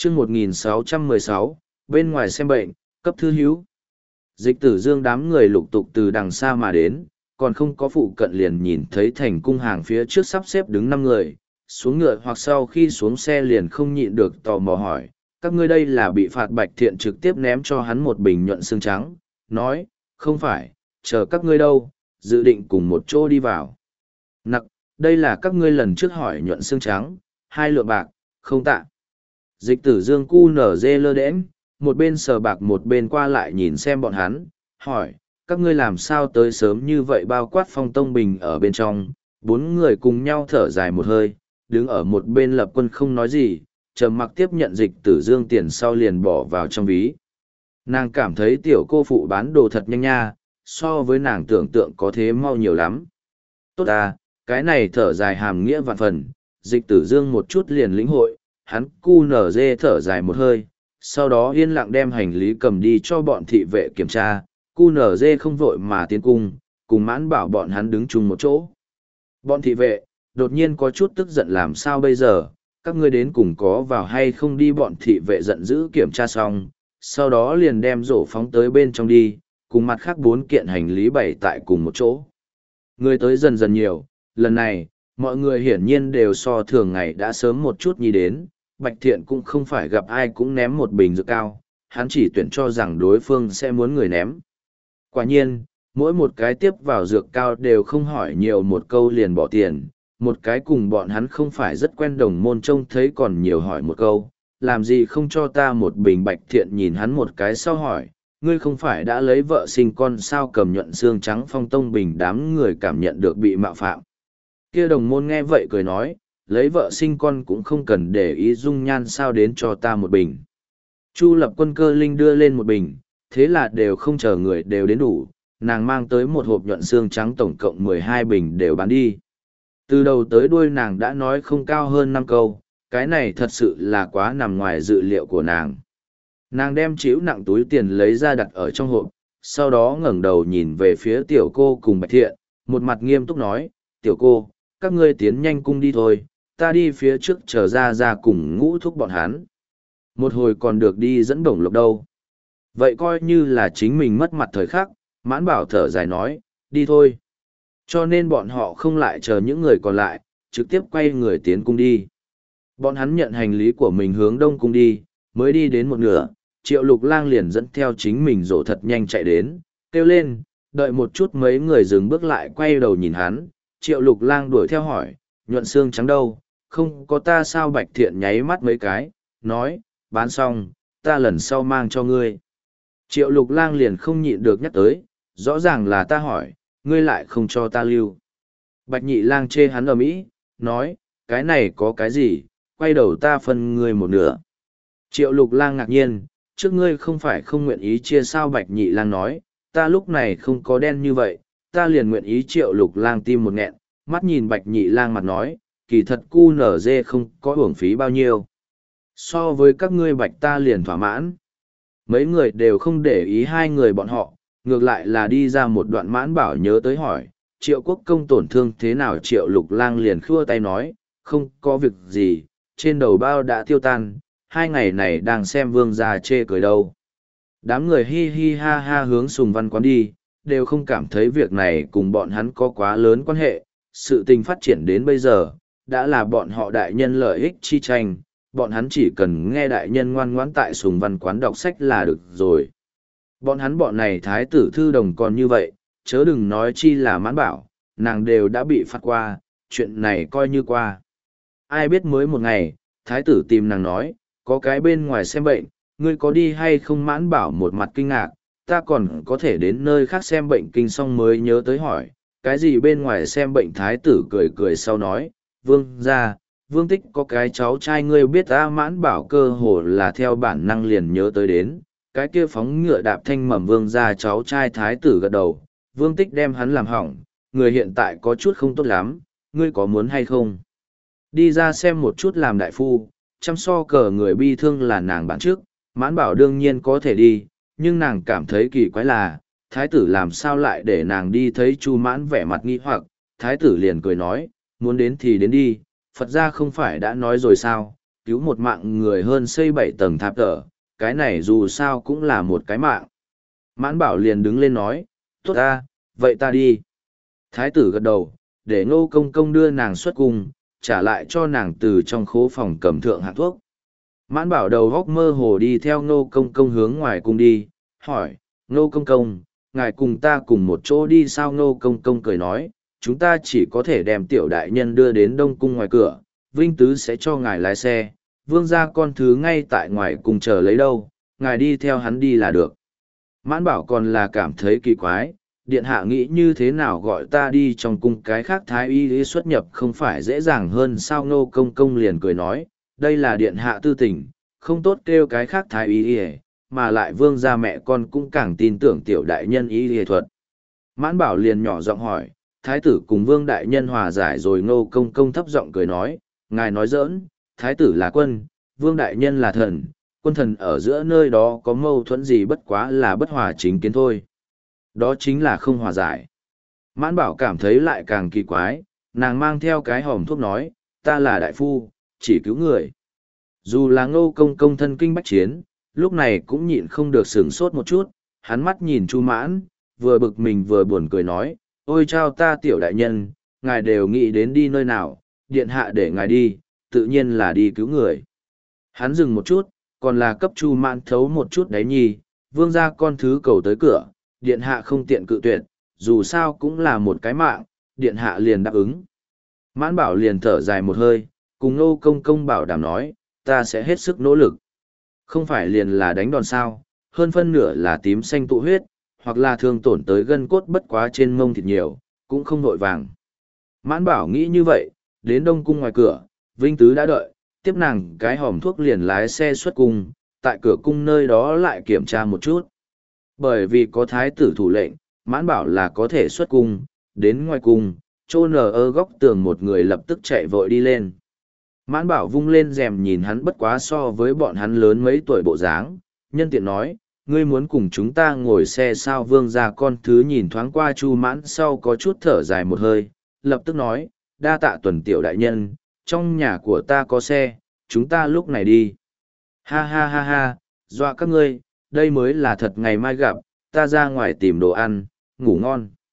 chương 1616, bên ngoài xem bệnh, cấp thư hữu. Dịch Tử Dương đám người lục tục từ đằng xa mà đến, còn không có phụ cận liền nhìn thấy thành cung hàng phía trước sắp xếp đứng 5 người, xuống ngựa hoặc sau khi xuống xe liền không nhịn được tò mò hỏi, các ngươi đây là bị phạt Bạch Thiện trực tiếp ném cho hắn một bình nhuận xương trắng, nói, không phải, chờ các ngươi đâu, dự định cùng một chỗ đi vào. Nặc, đây là các ngươi lần trước hỏi nhuận xương trắng, 2 lượng bạc, không tạ. Dịch Tử Dương cu nở dê lơ đễnh, một bên sờ bạc một bên qua lại nhìn xem bọn hắn, hỏi, các ngươi làm sao tới sớm như vậy bao quát Phong Tông Bình ở bên trong, 4 người cùng nhau thở dài một hơi, đứng ở một bên Lập Quân không nói gì, trầm mặc tiếp nhận Dịch Tử Dương tiền sau liền bỏ vào trong ví. Nàng cảm thấy tiểu cô phụ bán đồ thật nhanh nha, so với nàng tưởng tượng có thế mau nhiều lắm. Tốt à, cái này thở dài hàm nghĩa vạn phần, Dịch Tử Dương một chút liền lĩnh hội, hắn cu nở dê thở dài một hơi, sau đó yên lặng đem hành lý cầm đi cho bọn thị vệ kiểm tra, cu nở dê không vội mà tiến cung, cùng mãn bảo bọn hắn đứng chung một chỗ. Bọn thị vệ, đột nhiên có chút tức giận làm sao bây giờ, các ngươi đến cùng có vào hay không đi, bọn thị vệ giận dữ kiểm tra xong, sau đó liền đem rổ phóng tới bên trong đi, cùng mặt khác 4 kiện hành lý bày tại cùng một chỗ. Người tới dần dần nhiều, lần này, mọi người hiển nhiên đều so thường ngày đã sớm một chút nhi đến, Bạch Thiện cũng không phải gặp ai cũng ném một bình dược cao, hắn chỉ tuyển cho rằng đối phương sẽ muốn người ném. Quả nhiên, mỗi một cái tiếp vào dược cao đều không hỏi nhiều một câu liền bỏ tiền, một cái cùng bọn hắn không phải rất quen đồng môn trông thấy còn nhiều hỏi một câu, làm gì không cho ta một bình. Bạch Thiện nhìn hắn một cái sau hỏi, ngươi không phải đã lấy vợ sinh con sao, cầm nhuận xương trắng Phong Tông Bình đám người cảm nhận được bị mạo phạm. Kia đồng môn nghe vậy cười nói, lấy vợ sinh con cũng không cần để ý dung nhan sao, đến cho ta một bình. Chu Lập Quân Cơ Linh đưa lên một bình, thế là đều không chờ người đều đến đủ, nàng mang tới một hộp nhuận xương trắng, tổng cộng 12 bình đều bán đi. Từ đầu tới đuôi nàng đã nói không cao hơn 5 câu, cái này thật sự là quá nằm ngoài dự liệu của nàng. Nàng đem chĩu nặng túi tiền lấy ra đặt ở trong hộp, sau đó ngẩng đầu nhìn về phía tiểu cô cùng Bạch Thiện, một mặt nghiêm túc nói, tiểu cô, các ngươi tiến nhanh cung đi thôi, ta đi phía trước chờ ra cùng Ngũ Thúc bọn hắn. Một hồi còn được đi dẫn Bổng Lộc đâu. Vậy coi như là chính mình mất mặt thời khắc, Mãn Bảo thở dài nói, đi thôi. Cho nên bọn họ không lại chờ những người còn lại, trực tiếp quay người tiến cung đi. Bọn hắn nhận hành lý của mình hướng đông cung đi, mới đi đến một nửa, Triệu Lục Lang liền dẫn theo chính mình rổ thật nhanh chạy đến, kêu lên, đợi một chút. Mấy người dừng bước lại quay đầu nhìn hắn, Triệu Lục Lang đuổi theo hỏi, nhuận xương trắng đâu, không có ta sao? Bạch Thiện nháy mắt mấy cái, nói, bán xong, ta lần sau mang cho ngươi. Triệu Lục Lang liền không nhịn được nhắc tới, rõ ràng là ta hỏi, ngươi lại không cho ta lưu. Bạch Nhị Lang chê hắn ở mỹ, nói, cái này có cái gì, quay đầu ta phân ngươi một nửa. Triệu Lục Lang ngạc nhiên, trước ngươi không phải không nguyện ý chia sao? Bạch Nhị Lang nói, ta lúc này không có đen như vậy, ta liền nguyện ý. Triệu Lục Lang tim một nghẹn, mắt nhìn Bạch Nhị Lang mặt nói, kỳ thật cu nở dê không có uổng phí bao nhiêu. So với các ngươi Bạch ta liền thỏa mãn. Mấy người đều không để ý hai người bọn họ, ngược lại là đi ra một đoạn. Mãn Bảo nhớ tới hỏi, Triệu Quốc công tổn thương thế nào? Triệu Lục Lang liền khua tay nói, không có việc gì, trên đầu bao đã tiêu tan, 2 ngày này đang xem vương gia chê cười đâu. Đám người hi hi ha ha hướng Sùng Văn quán đi, đều không cảm thấy việc này cùng bọn hắn có quá lớn quan hệ. Sự tình phát triển đến bây giờ, đã là bọn họ đại nhân lợi ích chi tranh, bọn hắn chỉ cần nghe đại nhân ngoan ngoãn tại Sùng Văn quán đọc sách là được rồi. Bọn này thái tử thư đồng còn như vậy, chớ đừng nói chi là Mãn Bảo, nàng đều đã bị phạt qua, chuyện này coi như qua. Ai biết mới một ngày, thái tử tìm nàng nói, có cái bên ngoài xem bệnh, ngươi có đi hay không? Mãn Bảo một mặt kinh ngạc, ta còn có thể đến nơi khác xem bệnh? Kinh xong mới nhớ tới hỏi, cái gì bên ngoài xem bệnh? Thái tử cười cười sau nói, vương gia, Vương Tích có cái cháu trai ngươi biết ta. Mãn Bảo cơ hồ là theo bản năng liền nhớ tới đến, cái kia phóng ngựa đạp thanh mầm vương gia cháu trai. Thái tử gật đầu, Vương Tích đem hắn làm hỏng, người hiện tại có chút không tốt lắm, ngươi có muốn hay không đi ra xem một chút? Làm đại phu, chăm so cờ người bi thương là nàng bản trước. Mãn Bảo đương nhiên có thể đi, nhưng nàng cảm thấy kỳ quái là, thái tử làm sao lại để nàng đi? Thấy Chu Mãn vẻ mặt nghi hoặc, thái tử liền cười nói, muốn đến thì đến đi, Phật gia không phải đã nói rồi sao, cứu một mạng người hơn xây 7 tầng tháp tở, cái này dù sao cũng là một cái mạng. Mãn Bảo liền đứng lên nói, tốt ta, vậy ta đi. Thái tử gật đầu, để Ngô Công Công đưa nàng xuất cung, trả lại cho nàng từ trong khố phòng cầm thượng hạng thuốc. Mãn Bảo đầu góc mơ hồ đi theo Ngô Công Công hướng ngoài cung đi, hỏi, Ngô Công Công, ngài cùng ta cùng một chỗ đi sao? Ngô Công Công cười nói, chúng ta chỉ có thể đem tiểu đại nhân đưa đến Đông Cung ngoài cửa, Vinh Tứ sẽ cho ngài lái xe, vương gia con thứ ngay tại ngoài cùng chờ lấy đâu, ngài đi theo hắn đi là được. Mãn Bảo còn là cảm thấy kỳ quái, điện hạ nghĩ như thế nào gọi ta đi trong cung, cái khác thái y xuất nhập không phải dễ dàng hơn sao? Ngô Công Công liền cười nói, đây là điện hạ tư tình, không tốt kêu cái khác thái y, mà lại vương gia mẹ con cũng càng tin tưởng tiểu đại nhân y thuật. Mãn Bảo liền nhỏ giọng hỏi, thái tử cùng vương đại nhân hòa giải rồi? Ngô Công Công thấp giọng cười nói, ngài nói giỡn, thái tử là quân, vương đại nhân là thần, quân thần ở giữa nơi đó có mâu thuẫn gì bất quá là bất hòa chính kiến thôi. Đó chính là không hòa giải. Mãn Bảo cảm thấy lại càng kỳ quái, nàng mang theo cái hòm thuốc nói, ta là đại phu, chỉ cứu người. Dù là Ngô Công Công thân kinh bách chiến, lúc này cũng nhịn không được sửng sốt một chút, hắn mắt nhìn Chu Mãn, vừa bực mình vừa buồn cười nói, ôi chao ta tiểu đại nhân, ngài đều nghĩ đến đi nơi nào, điện hạ để ngài đi, tự nhiên là đi cứu người. Hắn dừng một chút, còn là cấp Chu Mãn thấu một chút đấy nhi, vương gia con thứ cầu tới cửa, điện hạ không tiện cự tuyệt, dù sao cũng là một cái mạng, điện hạ liền đáp ứng. Mãn Bảo liền thở dài một hơi, cùng Ngô Công Công bảo đảm nói, ta sẽ hết sức nỗ lực. Không phải liền là đánh đòn sao, hơn phân nửa là tím xanh tụ huyết, hoặc là thương tổn tới gân cốt bất quá trên mông thịt nhiều, cũng không nội vàng. Mãn Bảo nghĩ như vậy, đến Đông Cung ngoài cửa, Vinh Tứ đã đợi, tiếp nàng cái hòm thuốc liền lái xe xuất cung, tại cửa cung nơi đó lại kiểm tra một chút. Bởi vì có thái tử thủ lệnh, Mãn Bảo là có thể xuất cung, đến ngoài cung, chỗ nở ở góc tường một người lập tức chạy vội đi lên. Mãn Bảo vung lên rèm nhìn hắn bất quá so với bọn hắn lớn mấy tuổi bộ dáng, nhân tiện nói, ngươi muốn cùng chúng ta ngồi xe sao? Vương gia con thứ nhìn thoáng qua Chu Mãn sau có chút thở dài một hơi, lập tức nói, đa tạ Tuần tiểu đại nhân, trong nhà của ta có xe, chúng ta lúc này đi. Ha ha ha ha, dọa các ngươi, đây mới là thật ngày mai gặp, ta ra ngoài tìm đồ ăn, ngủ ngon.